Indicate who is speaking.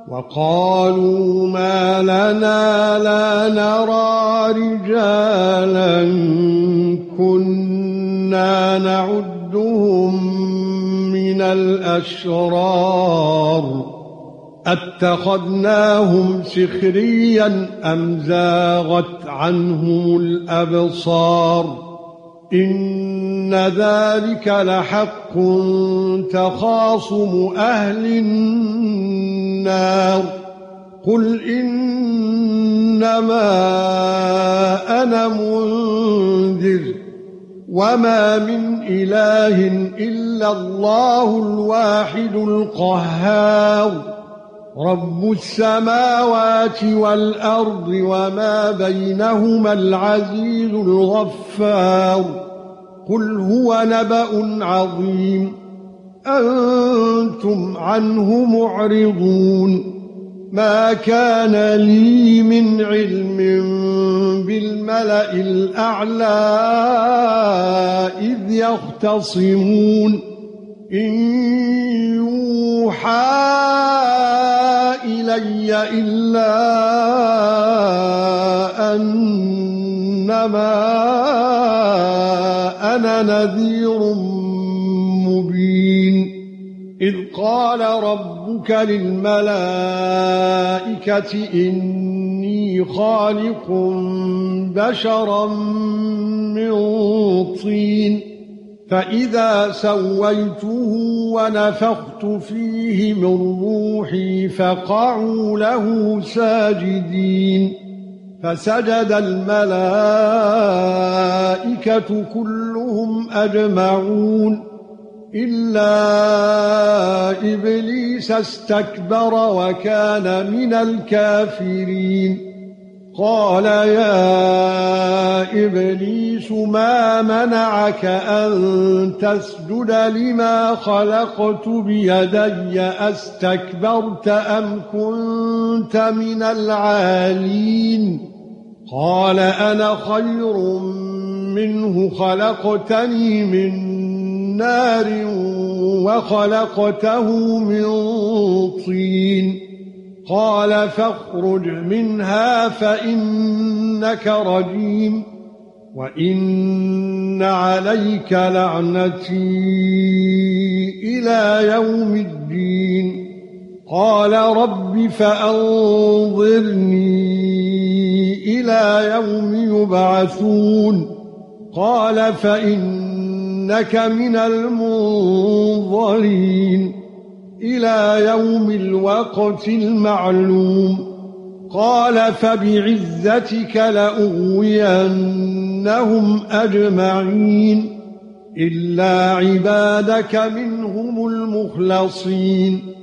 Speaker 1: وقالوا ما لنا لا نرى رجالا كنا نعدهم من الأشرار اتخذناهم سخريا أم زاغت عنهم الأبصار إن ذلك لحق تخاصم أهل النار قل إنما أنا منذر وما من إله إلا الله الواحد القهار رب السماوات والأرض وما بينهما العزيز الغفار قل هو نبأ عظيم أنتم عنه معرضون ما كان لي من علم بالملأ الأعلى إذ يختصمون إن يوحى إلي إلا أنما أنا نذير مبين إذ قال ربك للملائكة إني خالق بشرا من طين فإذا سويته ونفخت فيه من روحي فقعوا له ساجدين فسجد الملائكة كلهم أجمعون إلا إبليس استكبر وكان من الكافرين قال يا إبليس ما منعك أن تسجد لما خلقت بيدي أستكبرت أم كنت من العالين قال أنا خير منه خلقتني من نار وخلقته من طين قال فاخرج منها فإنك رجيم وإن عليك لعنتي إلى يوم الدين قال رب فأنظرني إلى يوم يبعثون قال فإنك من المنظرين إلى يوم الوقت المعلوم قال فبعزتك لأغوينهم أجمعين إلا عبادك منهم المخلصين